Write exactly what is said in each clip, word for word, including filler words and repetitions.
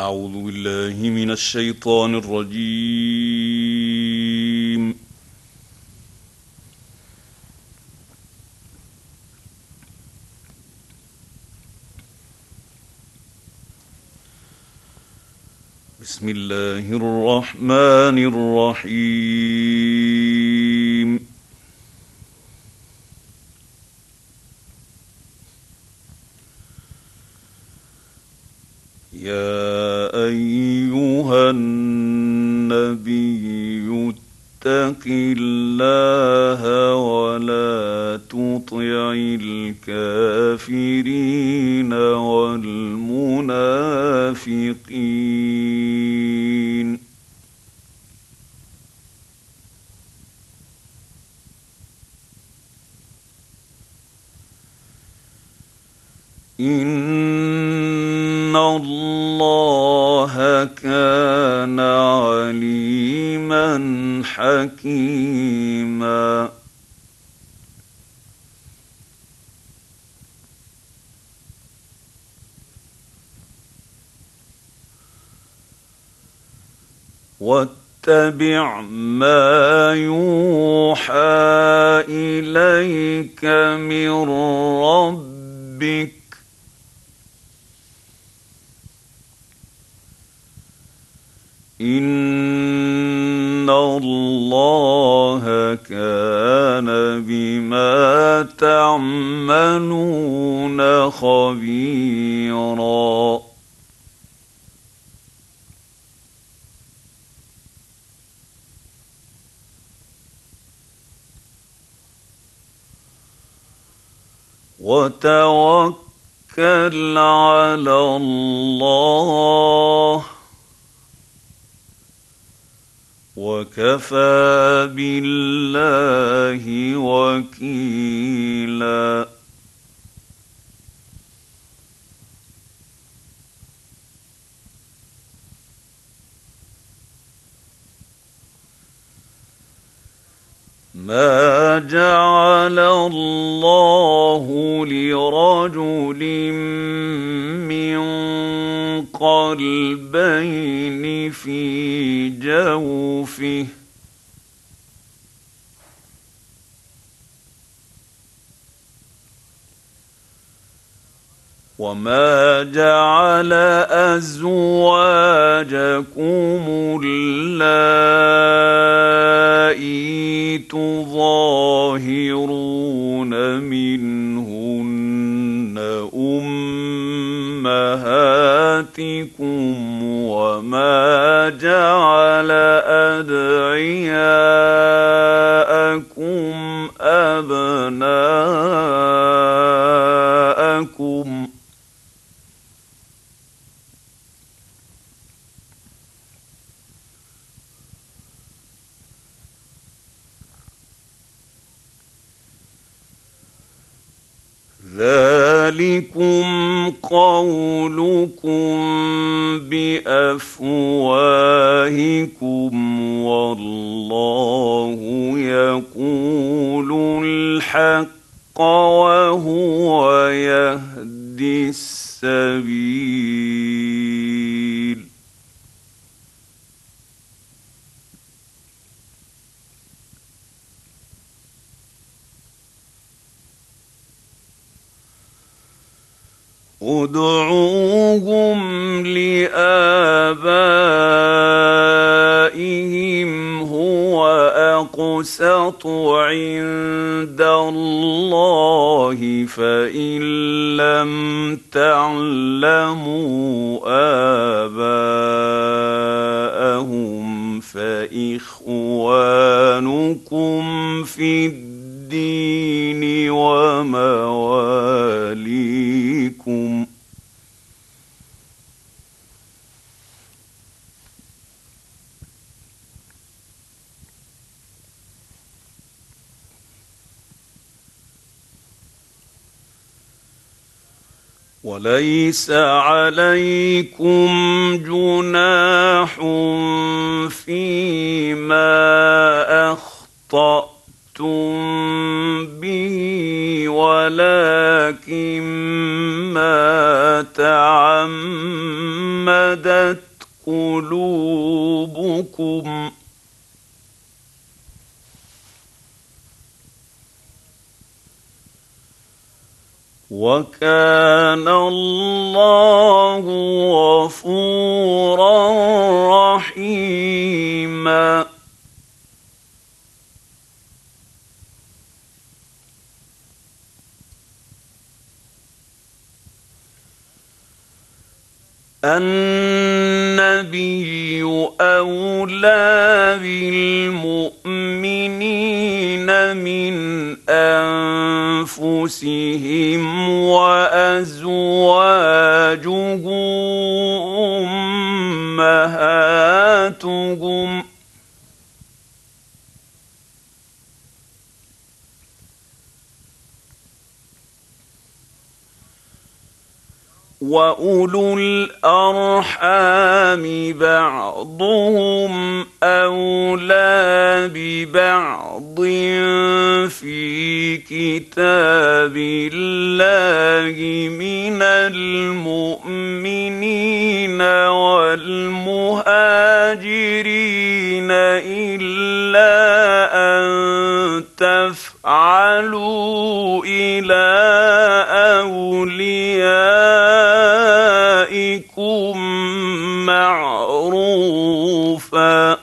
أعوذ بالله من الشيطان الرجيم. بسم الله الرحمن الرحيم. يا أيها النبي اتق الله ولا تطع الكافرين والمنافقين إن الله كان عليما حكيما. واتبع ما يوحى إليك من ربك إن الله كان بما تعملون خبيرا. وتوكل على الله وكفى بالله وكيلا. ما جعل الله لرجل من قلبين في جوفه وما جعل أزواجكم اللائي تظاهرون منهن أمهاتكم وما جعل أدعياءكم أبناءكم ذلكم قولكم بأفواهكم والله يقول الحق وهو يهدي السبيل. ادعوهم لآبائهم هو أقسط عند الله فإن لم تعلموا آباءهم فإخوانكم في الدين ومواليكم وليس عليكم جناح فيما أخطأتم به ولكن ما تعمدت تَعَمَّدَتْ قُلُوبُكُمْ وَكَانَ اللَّهُ غَفُورًا رَّحِيمًا. النَّبِيُّ أَوْلَىٰ بِالْمُؤْمِنِينَ مِنْ أَنفُسِهِمْ وَأَزْوَاجُهُ أُمَّهَاتُهُمْ ۖ وَأُولُو الْأَرْحَامِ بَعْضُهُمْ أَوْلَىٰ بِبَعْضٍ فِي كِتَابِ اللَّهِ مِنَ الْمُؤْمِنِينَ وَالْمُهَاجِرِينَ إِلَّا أَن تَفْعَلُوا إِلَىٰ أَوْلِيَائِكُم مَّعْرُوفًا ۚ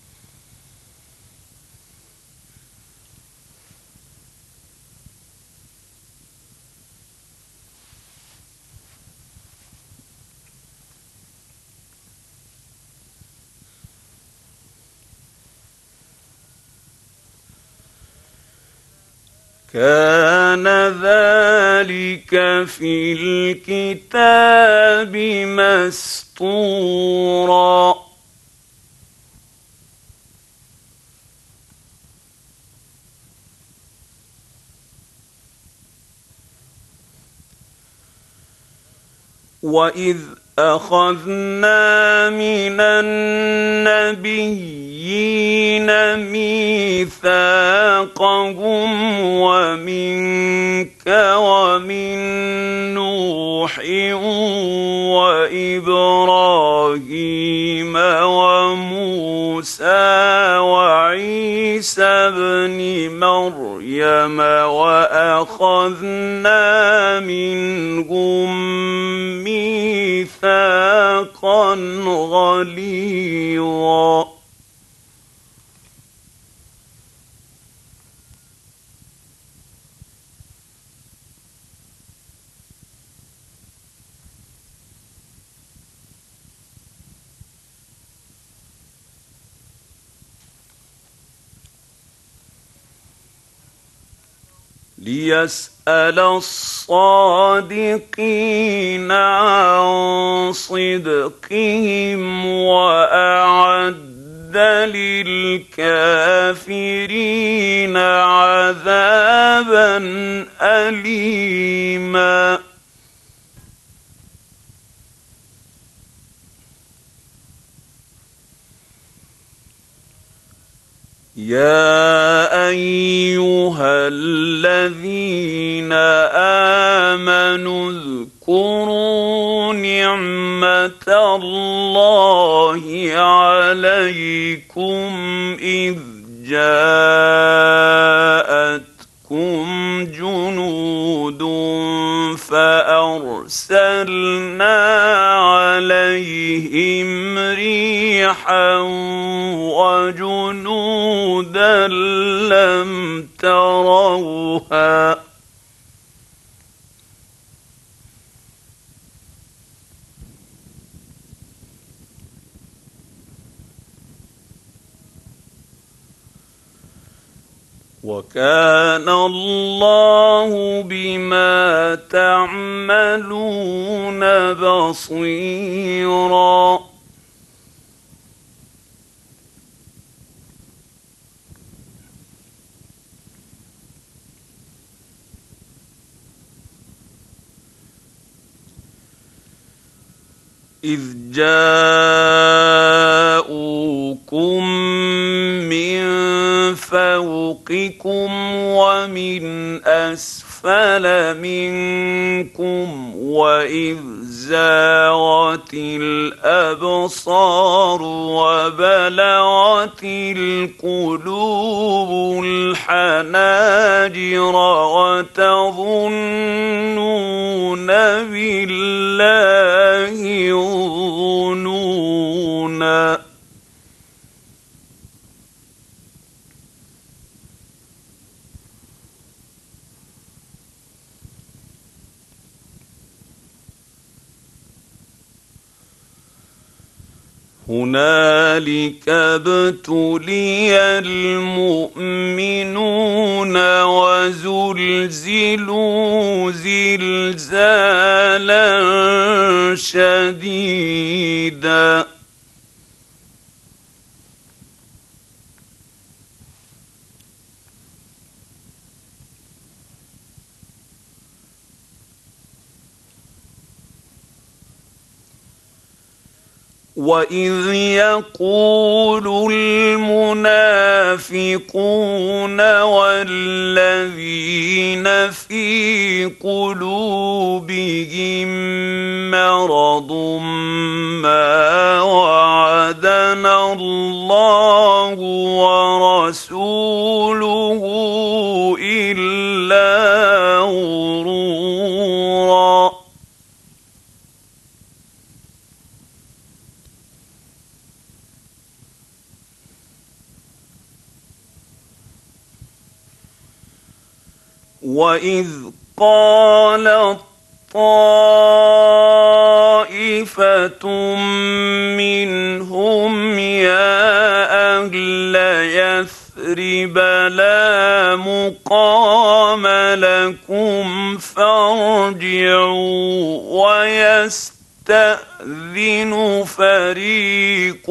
كَانَ ذَلِكَ فِي الْكِتَابِ مَسْطُورًا. وَإِذْ أَخَذْنَا مِنَ النَّبِيِّينَ مِيثَاقَهُمْ وَمِنكَ وَمِن نُّوحٍ وَإِبْرَاهِيمَ وَمُوسَىٰ وَعِيسَى ابْنِ مَرْيَمَ وَأَخَذْنَا مِنْهُم مِّيثَاقًا غَلِيظًا. لِيَسْأَلَ الصَّادِقِينَ عَن صِدْقِهِمْ وَأَعَدَّ لِلْكَافِرِينَ عَذَابًا أَلِيمًا. يَا أَيُّهَا الَّذِينَ آمَنُوا اذْكُرُوا نِعْمَةَ اللَّهِ عَلَيْكُمْ إِذْ جَاءَتْكُمْ جُنُودٌ فَأَرْسَلْنَا عَلَيْهِمْ رِيحًا وَجُنُودًا لَّمْ تَرَوْهَا ۚ وَكَانَ اللَّهُ بِمَا تَعْمَلُونَ بَصِيرًا. إِذْ جَاءُوكُم مِّن فَوْقِكُمْ وَمِنْ أَسْفَلِ أسفل منكم وإذ زاغت الأبصار وبلغت القلوب الحناجر وتظنون بالله الظنونا. هنالك ابتلي المؤمنون وزلزلوا زلزالا شديدا. وإذ يقول المنافقون والذين في قلوبهم مرض ما وعدنا الله ورسوله إلا غرورا. وإذ قالت طائفة منهم يا أهل يثرب لا مقام لكم فارجعوا ويستأذن فريق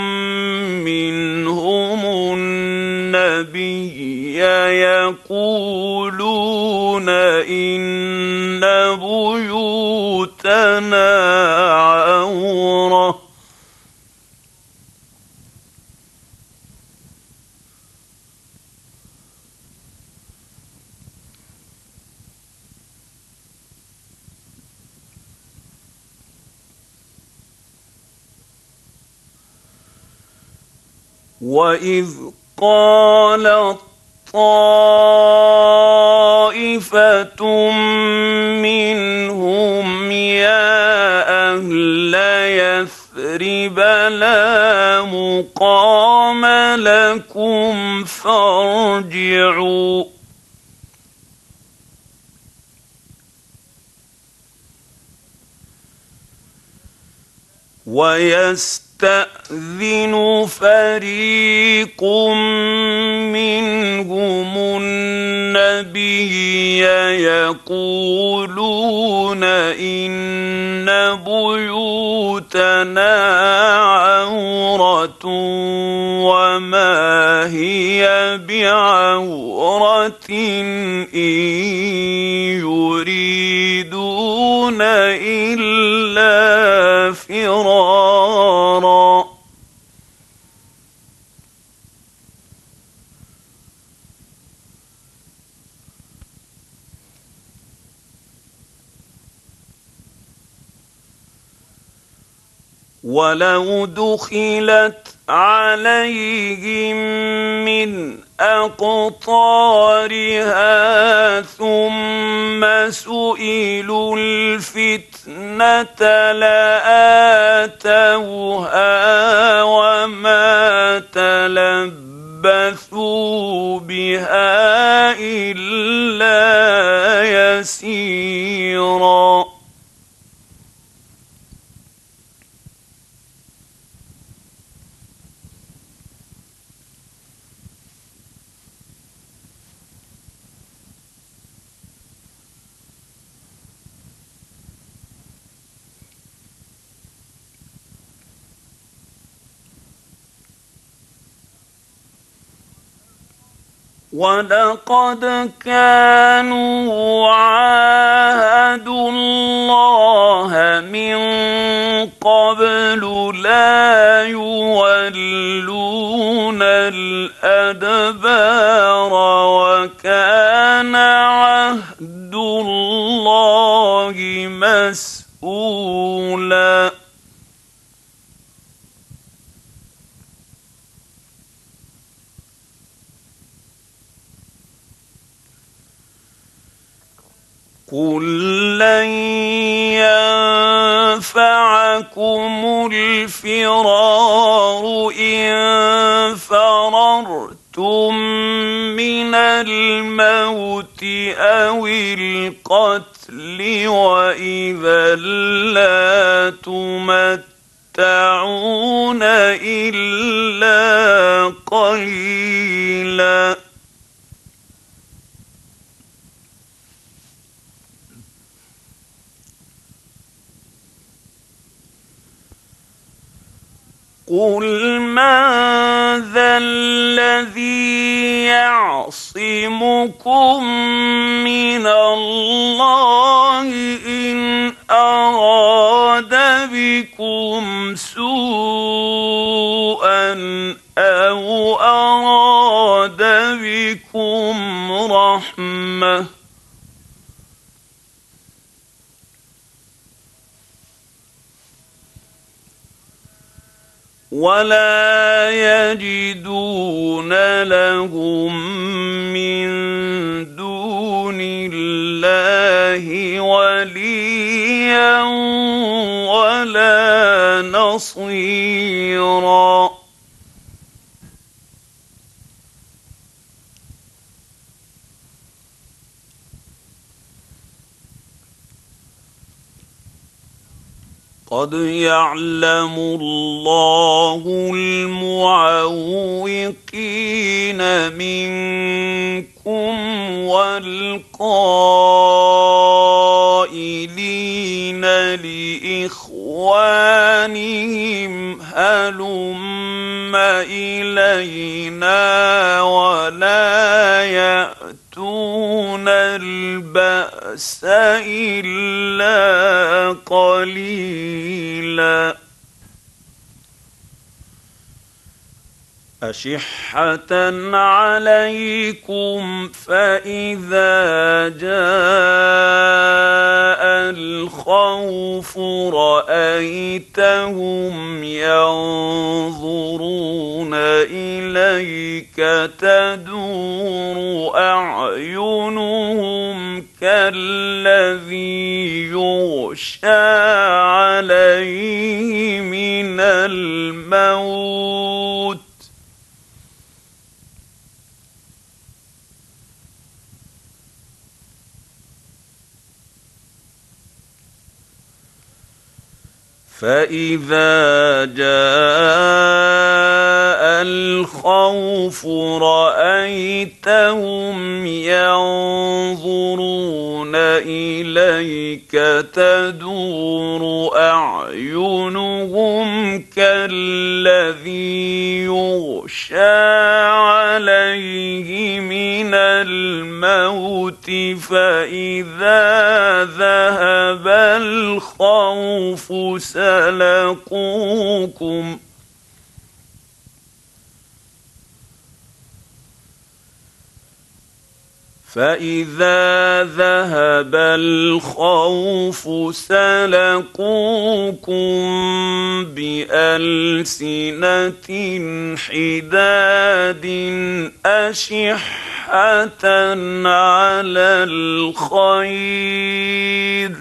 منهم النبي يقولون إن بيوتنا عورة وإذ قالت طائفة منهم يا أهل يثرب لا مقام لكم فارجعوا ويستأذن فريق منهم النبي يقولون إن بيوتنا عورة وما هي بعورة إن يريدون إلا فرارا. ولو دخلت عليهم من أقطارها ثم سئلوا الفتنة لآتوها وما تلبثوا بها إلا يسيرا. ولقد كانوا عاهدوا الله من قبل لا يولون الأدبار وكان عهد قل لن ينفعكم الفرار إن فررتم من الموت أو القتل وإذا لا تمتعون إلا قليلا. قل من ذا الذي يعصمكم من الله إن أراد بكم سوءا أو أراد بكم رحمة ولا يجدون لهم من دون الله وليا ولا نصيرا. قد يعلم الله المعوقين منكم والقائلين لإخوانهم هلم إلينا ولا يأتون البأس إلا قليلا. أشحة عليكم فإذا جاء الخوف رأيتهم ينظرون إليك تدور أعينهم كالذي يغشى عليه من الموت فإذا جاء الخوف رأيتهم ينظرون إليك تدور أعينهم كالذي يغشى عليه من الموت فإذا ذهب الخوف سلقوكم فإذا ذهب الخوف سلقوكم بألسنة حداد أشحة على الخير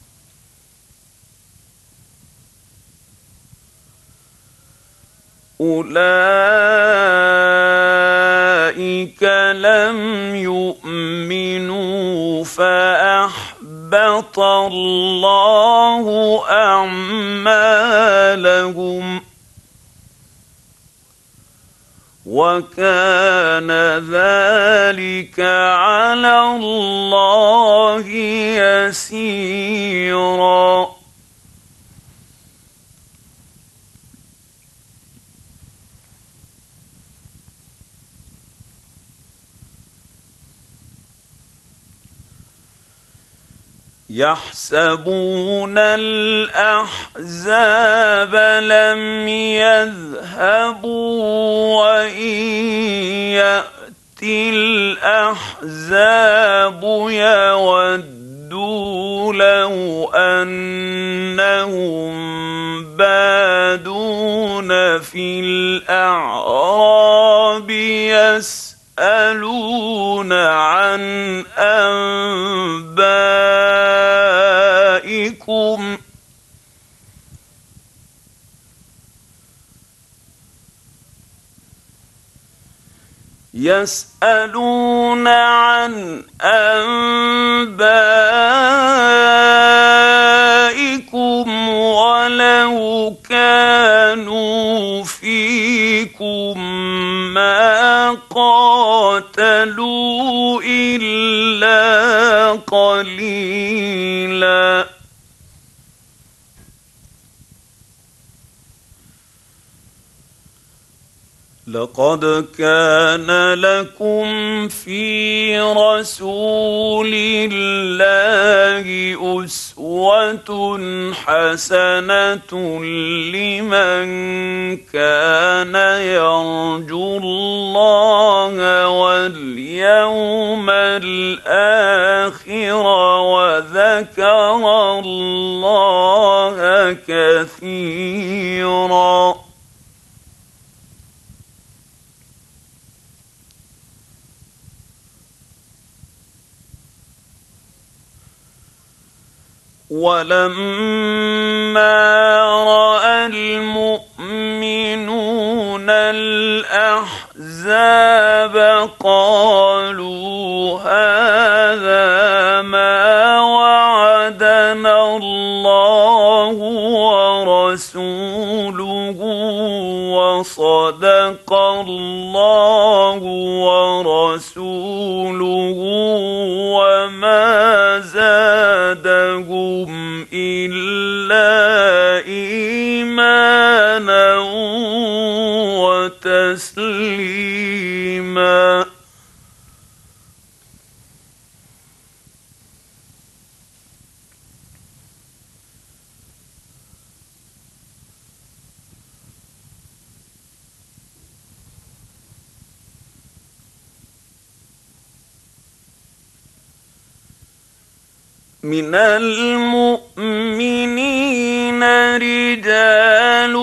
أولئك لم يؤمنوا فأحبط الله أعمالهم وكان ذلك على الله يسيرا. يحسبون الأحزاب لم يذهبوا وإن يأتي الأحزاب يودوا لو أنهم بادون في الأعراب يسألون عن أنبائهم يسألون عن أنبائكم ولو كانوا فيكم ما قاتلوا إلا قليلا. لقد كان لكم في رسول الله أسوة حسنة لمن كان يرجو الله واليوم الآخر وذكر الله كثيرا. ولما رأى المؤمنون الأحزاب قالوا هذا ما وعدنا الله ورسوله وصدق الله ورسوله وما زادهم إلا إيمانا وتسليما. من المؤمنين رجال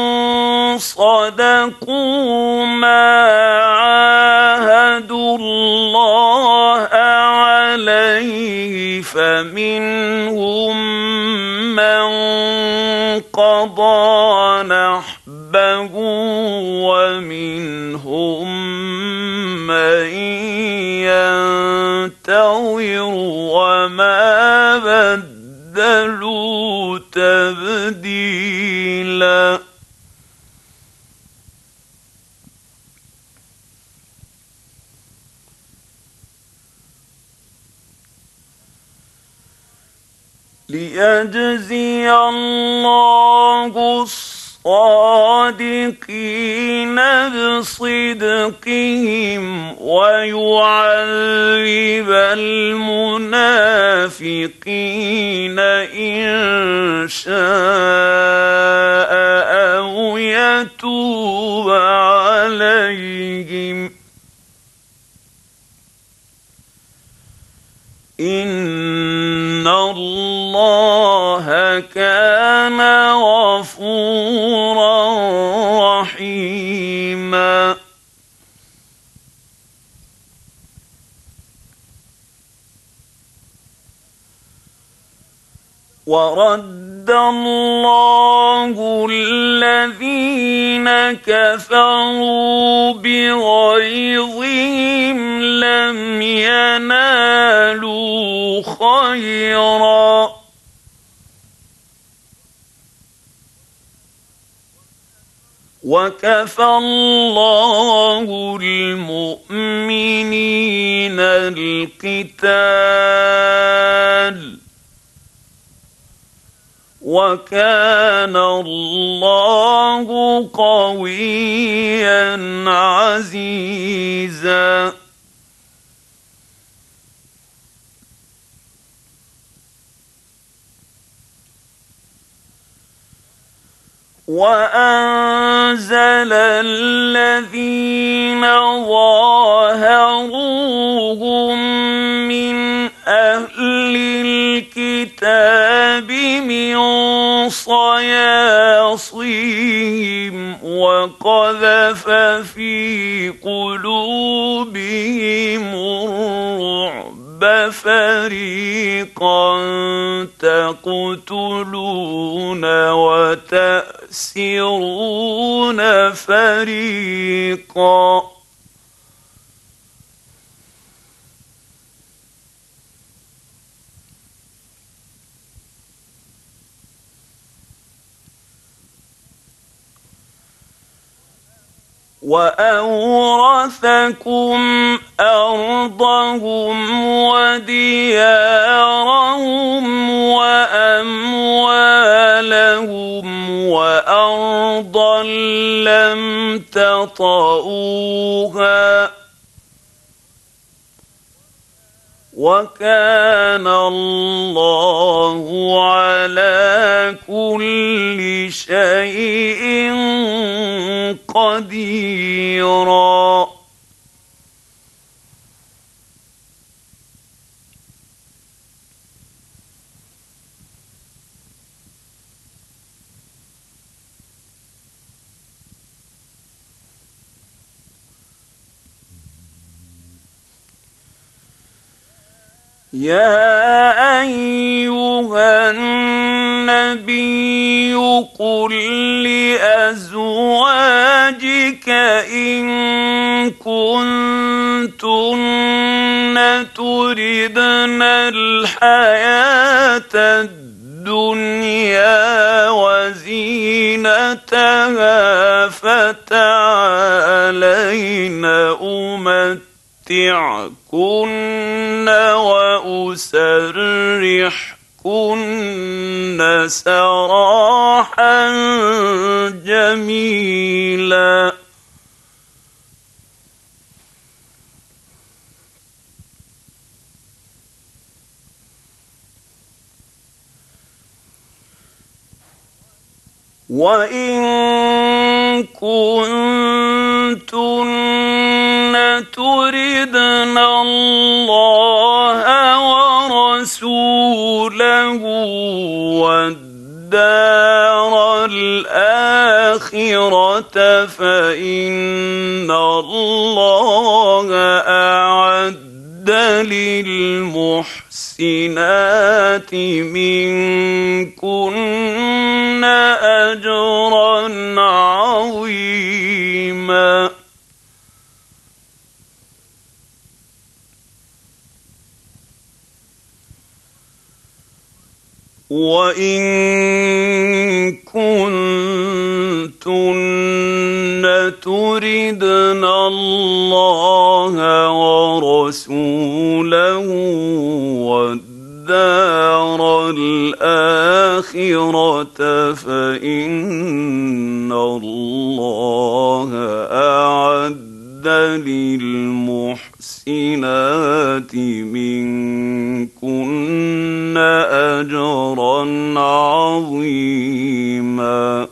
صدقوا ما عاهدوا الله عليه فمنهم من قضى نحبه ومنهم من ينتظر وما بدلوا تبديلا. ليجزي الله الصادقين بصدقهم ويعذب المنافقين إن شاء أو يتوب عليهم إن الله كان غفورا رحيما. ورد الله الذين كفروا بغيظهم لم ينالوا خيرا وكفى الله المؤمنين القتال وكان الله قويا عزيزا. وأنزل الذين ظاهروهم من أهل الكتاب من صياصيهم وقذف في قلوبهم الرعب فريقا تقتلون وتأسرون فريقا وأورثكم أرضهم وديارهم وأموالهم وأرضا لم تطئوها وكان الله على كل شيء قديرا. يا أيها النبي قل لأزواجك إن كنتن تردن الحياة الدنيا وزينتها فتعالين أمتعكن وأسرحكن سراحا جميلا. وإن كنتن تردن الله ورسوله والدار الآخرة فإن الله أعد للمحسنات منكن أجرا عظيما. وإن كنتن تردن الله ورسوله والدار الآخرة فإن الله أعد للمحسنات منكن أجرا عظيما.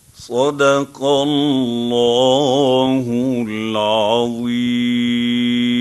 صدق الله العظيم.